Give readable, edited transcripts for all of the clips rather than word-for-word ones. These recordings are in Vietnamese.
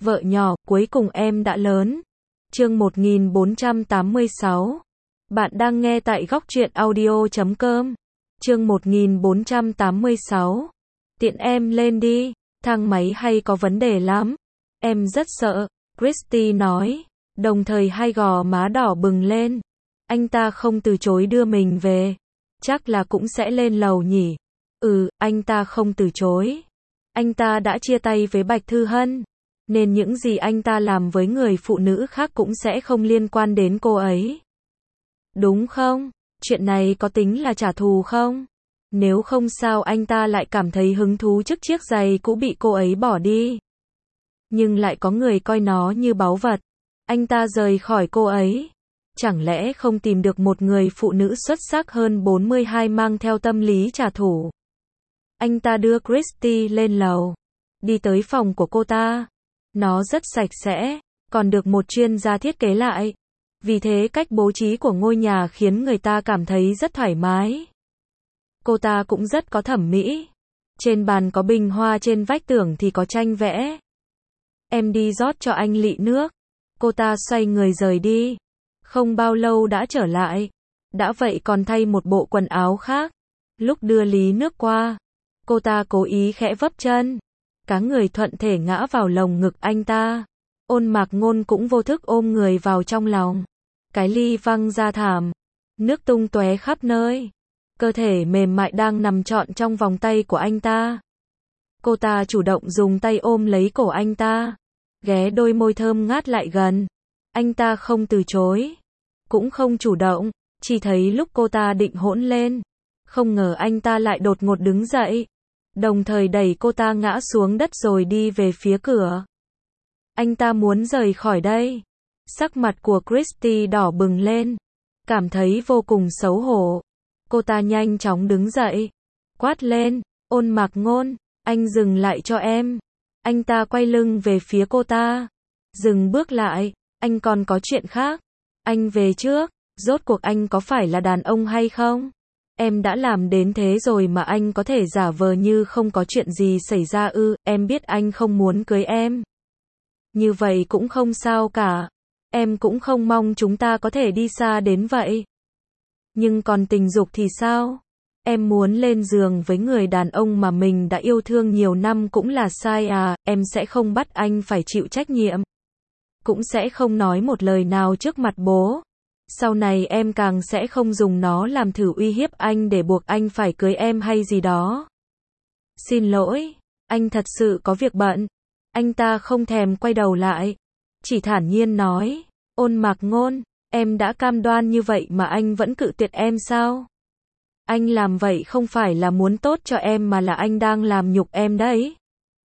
Vợ nhỏ, cuối cùng em đã lớn. Chương 1486. Bạn đang nghe tại góc truyện audio.com. Chương 1486. Tiện em lên đi, thang máy hay có vấn đề lắm. Em rất sợ, Christy nói, đồng thời hai gò má đỏ bừng lên. Anh ta không từ chối đưa mình về. Chắc là cũng sẽ lên lầu nhỉ. Anh ta không từ chối. Anh ta đã chia tay với Bạch Thư Hân, nên những gì anh ta làm với người phụ nữ khác cũng sẽ không liên quan đến cô ấy. Đúng không? Chuyện này có tính là trả thù không? Nếu không sao anh ta lại cảm thấy hứng thú trước chiếc giày cũ bị cô ấy bỏ đi. Nhưng lại có người coi nó như báu vật. Anh ta rời khỏi cô ấy. Chẳng lẽ không tìm được một người phụ nữ xuất sắc hơn 42 mang theo tâm lý trả thù? Anh ta đưa Christy lên lầu. Đi tới phòng của cô ta. Nó rất sạch sẽ, còn được một chuyên gia thiết kế lại. Vì thế cách bố trí của ngôi nhà khiến người ta cảm thấy rất thoải mái. Cô ta cũng rất có thẩm mỹ. Trên bàn có bình hoa, trên vách tường thì có tranh vẽ. Em đi rót cho anh lị nước. Cô ta xoay người rời đi. Không bao lâu đã trở lại. Đã vậy còn thay một bộ quần áo khác. Lúc đưa lý nước qua, cô ta cố ý khẽ vấp chân. Cá người thuận thể ngã vào lồng ngực anh ta. Ôn Mạc Ngôn cũng vô thức ôm người vào trong lòng. Cái ly văng ra thảm. Nước tung tóe khắp nơi. Cơ thể mềm mại đang nằm trọn trong vòng tay của anh ta. Cô ta chủ động dùng tay ôm lấy cổ anh ta. Ghé đôi môi thơm ngát lại gần. Anh ta không từ chối. Cũng không chủ động. Chỉ thấy lúc cô ta định hỗn lên. Không ngờ anh ta lại đột ngột đứng dậy. Đồng thời đẩy cô ta ngã xuống đất rồi đi về phía cửa. Anh ta muốn rời khỏi đây. Sắc mặt của Christy đỏ bừng lên. Cảm thấy vô cùng xấu hổ. Cô ta nhanh chóng đứng dậy. Quát lên, Ôn Mạc Ngôn, anh dừng lại cho em. Anh ta quay lưng về phía cô ta. Dừng bước lại, anh còn có chuyện khác. Anh về trước, rốt cuộc anh có phải là đàn ông hay không? Em đã làm đến thế rồi mà anh có thể giả vờ như không có chuyện gì xảy ra ư? Em biết anh không muốn cưới em. Như vậy cũng không sao cả. Em cũng không mong chúng ta có thể đi xa đến vậy. Nhưng còn tình dục thì sao? Em muốn lên giường với người đàn ông mà mình đã yêu thương nhiều năm cũng là sai à? Em sẽ không bắt anh phải chịu trách nhiệm. Cũng sẽ không nói một lời nào trước mặt bố. Sau này em càng sẽ không dùng nó làm thử uy hiếp anh để buộc anh phải cưới em hay gì đó. Xin lỗi, anh thật sự có việc bận. Anh ta không thèm quay đầu lại. Chỉ thản nhiên nói, Ôn Mạc Ngôn, em đã cam đoan như vậy mà anh vẫn cự tuyệt em sao? Anh làm vậy không phải là muốn tốt cho em mà là anh đang làm nhục em đấy.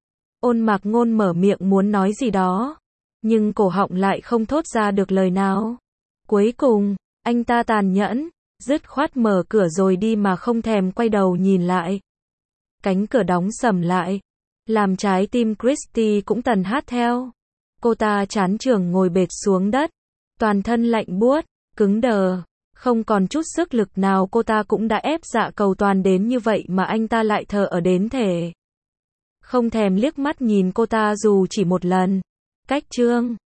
Ôn Mạc Ngôn mở miệng muốn nói gì đó. Nhưng cổ họng lại không thốt ra được lời nào. Cuối cùng, anh ta tàn nhẫn, dứt khoát mở cửa rồi đi mà không thèm quay đầu nhìn lại. Cánh cửa đóng sầm lại, làm trái tim Christy cũng tần hát theo. Cô ta chán chường ngồi bệt xuống đất, toàn thân lạnh buốt, cứng đờ, không còn chút sức lực nào. Cô ta cũng đã ép dạ cầu toàn đến như vậy mà anh ta lại thờ ở đến thể. Không thèm liếc mắt nhìn cô ta dù chỉ một lần. Cách chương